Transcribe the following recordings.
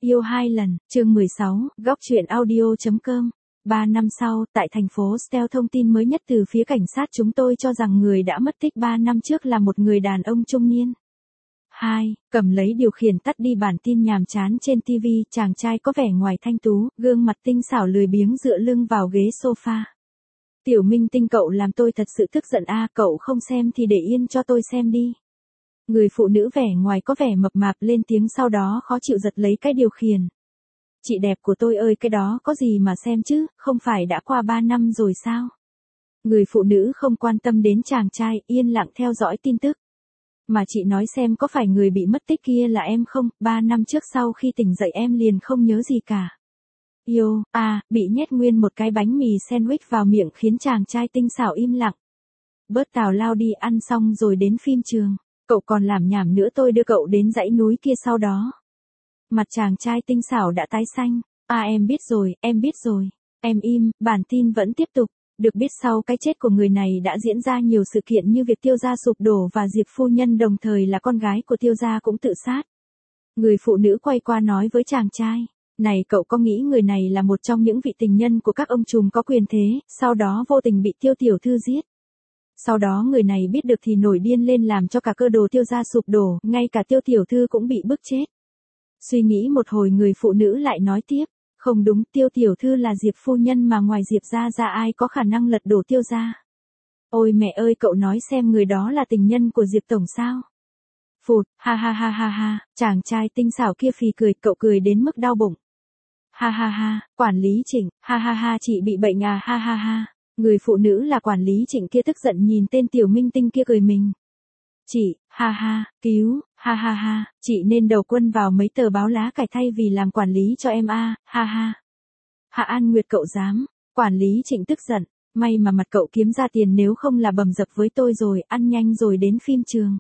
Yêu hai lần, chương 16, góc truyện audio.com. 3 năm sau, tại thành phố Steele, thông tin mới nhất từ phía cảnh sát chúng tôi cho rằng người đã mất tích 3 năm trước là một người đàn ông trung niên. 2. Cầm lấy điều khiển tắt đi bản tin nhàm chán trên TV, chàng trai có vẻ ngoài thanh tú, gương mặt tinh xảo lười biếng dựa lưng vào ghế sofa. Tiểu Minh Tinh, cậu làm tôi thật sự tức giận a, cậu không xem thì để yên cho tôi xem đi. Người phụ nữ vẻ ngoài có vẻ mập mạp lên tiếng, sau đó khó chịu giật lấy cái điều khiển. Chị đẹp của tôi ơi, cái đó có gì mà xem chứ, không phải đã qua 3 năm rồi sao? Người phụ nữ không quan tâm đến chàng trai, yên lặng theo dõi tin tức. Mà chị nói xem, có phải người bị mất tích kia là em không? 3 năm trước sau khi tỉnh dậy em liền không nhớ gì cả. Yêu, bị nhét nguyên một cái bánh mì sandwich vào miệng khiến chàng trai tinh xảo im lặng. Bớt tào lao đi, ăn xong rồi đến phim trường. Cậu còn làm nhảm nữa, tôi đưa cậu đến dãy núi kia sau đó. Mặt chàng trai tinh xảo đã tái xanh. Em biết rồi, em biết rồi. Em im, bản tin vẫn tiếp tục. Được biết sau cái chết của người này đã diễn ra nhiều sự kiện như việc Tiêu gia sụp đổ và Diệp phu nhân đồng thời là con gái của Tiêu gia cũng tự sát. Người phụ nữ quay qua nói với chàng trai. Này, cậu có nghĩ người này là một trong những vị tình nhân của các ông trùm có quyền thế, sau đó vô tình bị Tiêu tiểu thư giết. Sau đó người này biết được thì nổi điên lên làm cho cả cơ đồ Tiêu gia sụp đổ, ngay cả Tiêu tiểu thư cũng bị bức chết. Suy nghĩ một hồi, người phụ nữ lại nói tiếp, không đúng, Tiêu tiểu thư là Diệp phu nhân mà ngoài Diệp gia ra ai có khả năng lật đổ Tiêu gia. Ôi mẹ ơi, cậu nói xem, người đó là tình nhân của Diệp tổng sao? Phụt, ha ha ha ha ha, chàng trai tinh xảo kia phì cười, cậu cười đến mức đau bụng. Ha ha ha, quản lý Trịnh, ha ha ha, chị bị bệnh à, ha ha ha. Người phụ nữ là quản lý Trịnh kia tức giận nhìn tên Tiểu Minh Tinh kia cười mình. Chị, ha ha, cứu, ha ha ha, chị nên đầu quân vào mấy tờ báo lá cải thay vì làm quản lý cho em ha ha. Hạ An Nguyệt, cậu dám? Quản lý Trịnh tức giận, may mà mặt cậu kiếm ra tiền, nếu không là bầm dập với tôi rồi, ăn nhanh rồi đến phim trường.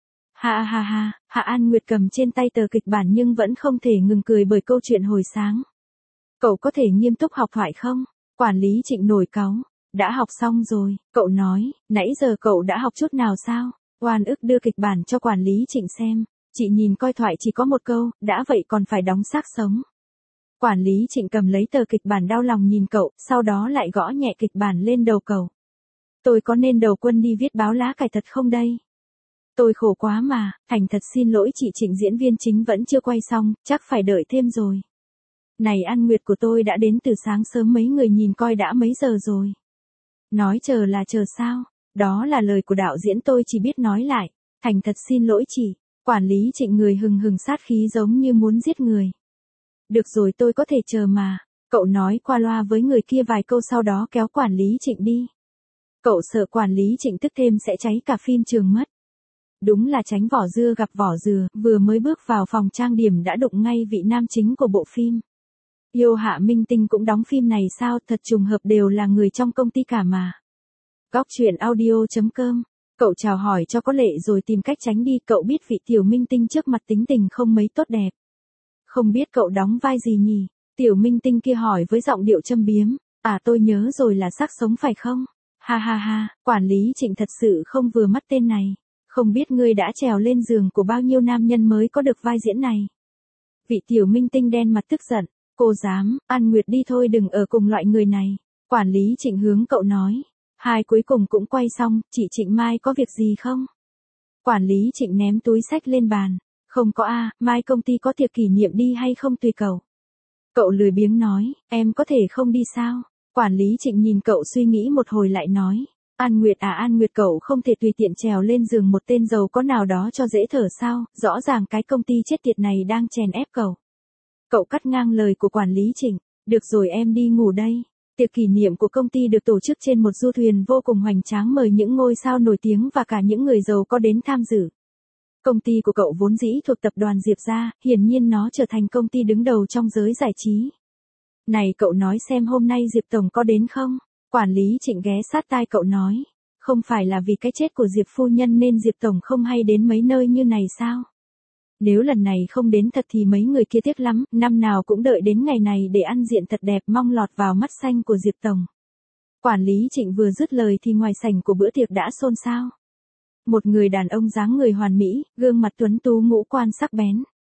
Ha ha ha, Hạ An Nguyệt cầm trên tay tờ kịch bản nhưng vẫn không thể ngừng cười bởi câu chuyện hồi sáng. Cậu có thể nghiêm túc học thoại không? Quản lý Trịnh nổi cáu. Đã học xong rồi, cậu nói, nãy giờ cậu đã học chút nào sao? Oan ức đưa kịch bản cho quản lý Trịnh xem. Chị nhìn coi, thoại chỉ có một câu, đã vậy còn phải đóng xác sống. Quản lý Trịnh cầm lấy tờ kịch bản đau lòng nhìn cậu, sau đó lại gõ nhẹ kịch bản lên đầu cậu. Tôi có nên đầu quân đi viết báo lá cải thật không đây? Tôi khổ quá mà, thành thật xin lỗi chị Trịnh, diễn viên chính vẫn chưa quay xong, chắc phải đợi thêm rồi. Này, An Nguyệt của tôi đã đến từ sáng sớm, mấy người nhìn coi đã mấy giờ rồi. Nói chờ là chờ sao? Đó là lời của đạo diễn, tôi chỉ biết nói lại. Thành thật xin lỗi chị. Quản lý Trịnh người hừng hừng sát khí giống như muốn giết người. Được rồi, tôi có thể chờ mà. Cậu nói qua loa với người kia vài câu sau đó kéo quản lý Trịnh đi. Cậu sợ quản lý Trịnh tức thêm sẽ cháy cả phim trường mất. Đúng là tránh vỏ dưa gặp vỏ dừa, vừa mới bước vào phòng trang điểm đã đụng ngay vị nam chính của bộ phim. Yêu, Hạ Minh Tinh cũng đóng phim này sao? Thật trùng hợp, đều là người trong công ty cả mà. Góc truyện audio.com. Cậu chào hỏi cho có lệ rồi tìm cách tránh đi, cậu biết vị Tiểu Minh Tinh trước mặt tính tình không mấy tốt đẹp. Không biết cậu đóng vai gì nhỉ? Tiểu Minh Tinh kia hỏi với giọng điệu châm biếm. Tôi nhớ rồi, là xác sống phải không? Ha ha ha, quản lý Trịnh thật sự không vừa mắt tên này. Không biết ngươi đã trèo lên giường của bao nhiêu nam nhân mới có được vai diễn này. Vị Tiểu Minh Tinh đen mặt tức giận. Cô dám, An Nguyệt đi thôi, đừng ở cùng loại người này. Quản lý Trịnh hướng cậu nói. Hai cuối cùng cũng quay xong, chị Trịnh mai có việc gì không? Quản lý Trịnh ném túi xách lên bàn. Không có mai công ty có tiệc kỷ niệm, đi hay không tùy cậu. Cậu lười biếng nói, em có thể không đi sao? Quản lý Trịnh nhìn cậu suy nghĩ một hồi lại nói. An Nguyệt An Nguyệt, cậu không thể tùy tiện trèo lên giường một tên giàu có nào đó cho dễ thở sao? Rõ ràng cái công ty chết tiệt này đang chèn ép cậu. Cậu cắt ngang lời của quản lý Trịnh. Được rồi, em đi ngủ đây. Tiệc kỷ niệm của công ty được tổ chức trên một du thuyền vô cùng hoành tráng, mời những ngôi sao nổi tiếng và cả những người giàu có đến tham dự. Công ty của cậu vốn dĩ thuộc tập đoàn Diệp gia, hiển nhiên nó trở thành công ty đứng đầu trong giới giải trí. Này, cậu nói xem hôm nay Diệp tổng có đến không? Quản lý Trịnh ghé sát tai cậu nói. Không phải là vì cái chết của Diệp phu nhân nên Diệp tổng không hay đến mấy nơi như này sao? Nếu lần này không đến thật thì mấy người kia tiếc lắm, năm nào cũng đợi đến ngày này để ăn diện thật đẹp, mong lọt vào mắt xanh của Diệp tổng. Quản lý Trịnh vừa dứt lời thì ngoài sảnh của bữa tiệc đã xôn xao. Một người đàn ông dáng người hoàn mỹ, gương mặt tuấn tú, ngũ quan sắc bén.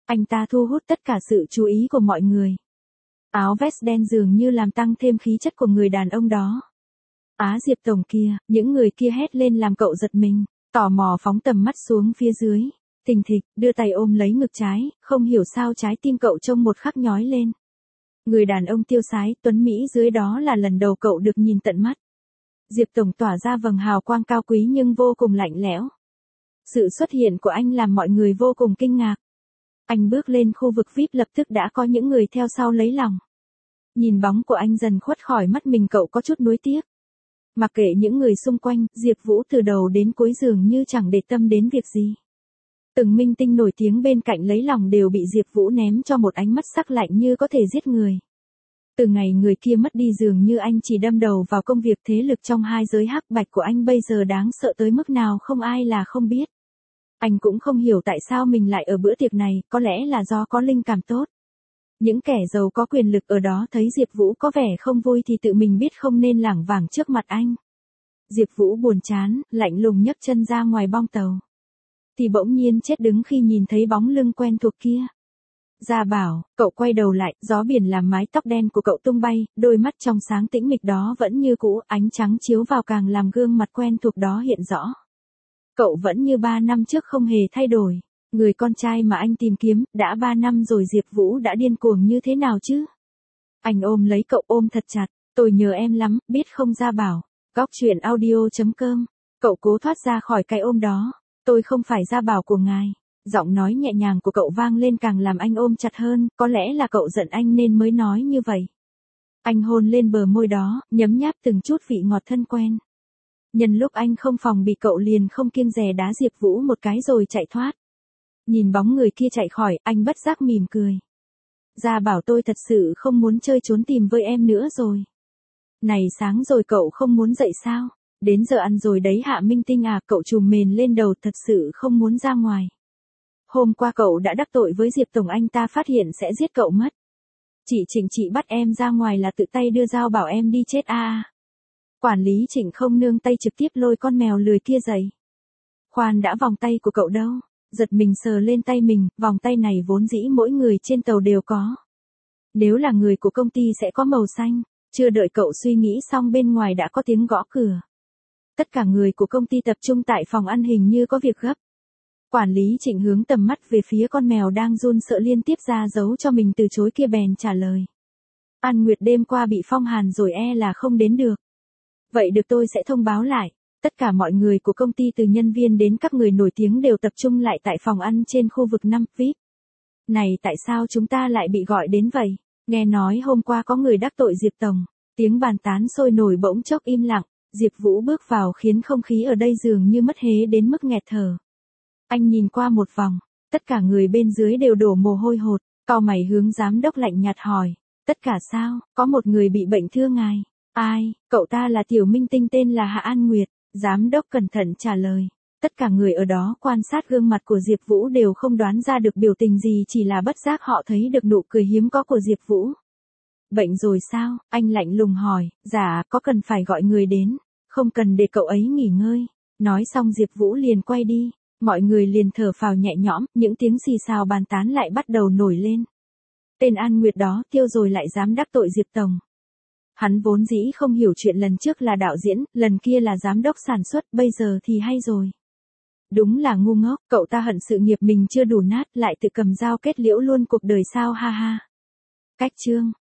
Anh ta thu hút tất cả sự chú ý của mọi người. Áo vest đen dường như làm tăng thêm khí chất của người đàn ông đó. Diệp tổng kia, những người kia hét lên làm cậu giật mình, tò mò phóng tầm mắt xuống phía dưới. Thình thịch, đưa tay ôm lấy ngực trái, không hiểu sao trái tim cậu trong một khắc nhói lên. Người đàn ông tiêu sái, tuấn Mỹ dưới đó là lần đầu cậu được nhìn tận mắt. Diệp tổng tỏa ra vầng hào quang cao quý nhưng vô cùng lạnh lẽo. Sự xuất hiện của anh làm mọi người vô cùng kinh ngạc. Anh bước lên khu vực VIP lập tức đã có những người theo sau lấy lòng. Nhìn bóng của anh dần khuất khỏi mắt mình, cậu có chút nuối tiếc. Mặc kệ những người xung quanh, Diệp Vũ từ đầu đến cuối dường như chẳng để tâm đến việc gì. Từng minh tinh nổi tiếng bên cạnh lấy lòng đều bị Diệp Vũ ném cho một ánh mắt sắc lạnh như có thể giết người. Từ ngày người kia mất đi dường như anh chỉ đâm đầu vào công việc, thế lực trong hai giới hắc bạch của anh bây giờ đáng sợ tới mức nào không ai là không biết. Anh cũng không hiểu tại sao mình lại ở bữa tiệc này, có lẽ là do có linh cảm tốt. Những kẻ giàu có quyền lực ở đó thấy Diệp Vũ có vẻ không vui thì tự mình biết không nên lảng vảng trước mặt anh. Diệp Vũ buồn chán, lạnh lùng nhấc chân ra ngoài bong tàu. Thì bỗng nhiên chết đứng khi nhìn thấy bóng lưng quen thuộc kia. Gia Bảo, cậu quay đầu lại, gió biển làm mái tóc đen của cậu tung bay, đôi mắt trong sáng tĩnh mịch đó vẫn như cũ, ánh trắng chiếu vào càng làm gương mặt quen thuộc đó hiện rõ. Cậu vẫn như 3 năm trước không hề thay đổi. Người con trai mà anh tìm kiếm, đã 3 năm rồi Diệp Vũ đã điên cuồng như thế nào chứ? Anh ôm lấy cậu ôm thật chặt, tôi nhớ em lắm, biết không Gia Bảo. Góc chuyện audio.com. Cậu cố thoát ra khỏi cái ôm đó. Tôi không phải Gia Bảo của ngài. Giọng nói nhẹ nhàng của cậu vang lên càng làm anh ôm chặt hơn, có lẽ là cậu giận anh nên mới nói như vậy. Anh hôn lên bờ môi đó, nhấm nháp từng chút vị ngọt thân quen. Nhân lúc anh không phòng bị cậu liền không kiêng dè đá Diệp Vũ một cái rồi chạy thoát. Nhìn bóng người kia chạy khỏi, anh bất giác mỉm cười. Gia Bảo, tôi thật sự không muốn chơi trốn tìm với em nữa rồi. Này sáng rồi cậu không muốn dậy sao? Đến giờ ăn rồi đấy Hạ Minh Tinh à, cậu trùm mền lên đầu, thật sự không muốn ra ngoài. Hôm qua cậu đã đắc tội với Diệp tổng, anh ta phát hiện sẽ giết cậu mất. Chị Trịnh chị bắt em ra ngoài là tự tay đưa dao bảo em đi chết à. Quản lý Trịnh không nương tay trực tiếp lôi con mèo lười kia dậy. Khoan đã, vòng tay của cậu đâu? Giật mình sờ lên tay mình, vòng tay này vốn dĩ mỗi người trên tàu đều có. Nếu là người của công ty sẽ có màu xanh. Chưa đợi cậu suy nghĩ xong bên ngoài đã có tiếng gõ cửa. Tất cả người của công ty tập trung tại phòng ăn, hình như có việc gấp. Quản lý Trịnh hướng tầm mắt về phía con mèo đang run sợ liên tiếp ra dấu cho mình từ chối kia, bèn trả lời. An Nguyệt đêm qua bị phong hàn rồi, là không đến được. Vậy được, tôi sẽ thông báo lại. Tất cả mọi người của công ty từ nhân viên đến các người nổi tiếng đều tập trung lại tại phòng ăn trên khu vực 5 VIP. Này, tại sao chúng ta lại bị gọi đến vậy? Nghe nói hôm qua có người đắc tội Diệp tổng. Tiếng bàn tán sôi nổi bỗng chốc im lặng. Diệp Vũ bước vào khiến không khí ở đây dường như mất hế đến mức nghẹt thở. Anh nhìn qua một vòng, tất cả người bên dưới đều đổ mồ hôi hột, cau mày hướng giám đốc lạnh nhạt hỏi. Tất cả sao? Có một người bị bệnh thưa ngài. Ai? Cậu ta là tiểu minh tinh tên là Hạ An Nguyệt. Giám đốc cẩn thận trả lời. Tất cả người ở đó quan sát gương mặt của Diệp Vũ đều không đoán ra được biểu tình gì, chỉ là bất giác họ thấy được nụ cười hiếm có của Diệp Vũ. Bệnh rồi sao? Anh lạnh lùng hỏi. Dạ, có cần phải gọi người đến? Không cần, để cậu ấy nghỉ ngơi. Nói xong Diệp Vũ liền quay đi. Mọi người liền thở phào nhẹ nhõm, những tiếng xì xào bàn tán lại bắt đầu nổi lên. Tên An Nguyệt đó tiêu rồi lại dám đắc tội Diệp tổng. Hắn vốn dĩ không hiểu chuyện, lần trước là đạo diễn, lần kia là giám đốc sản xuất, bây giờ thì hay rồi. Đúng là ngu ngốc, cậu ta hận sự nghiệp mình chưa đủ nát, lại tự cầm dao kết liễu luôn cuộc đời sao, ha ha. Cách chương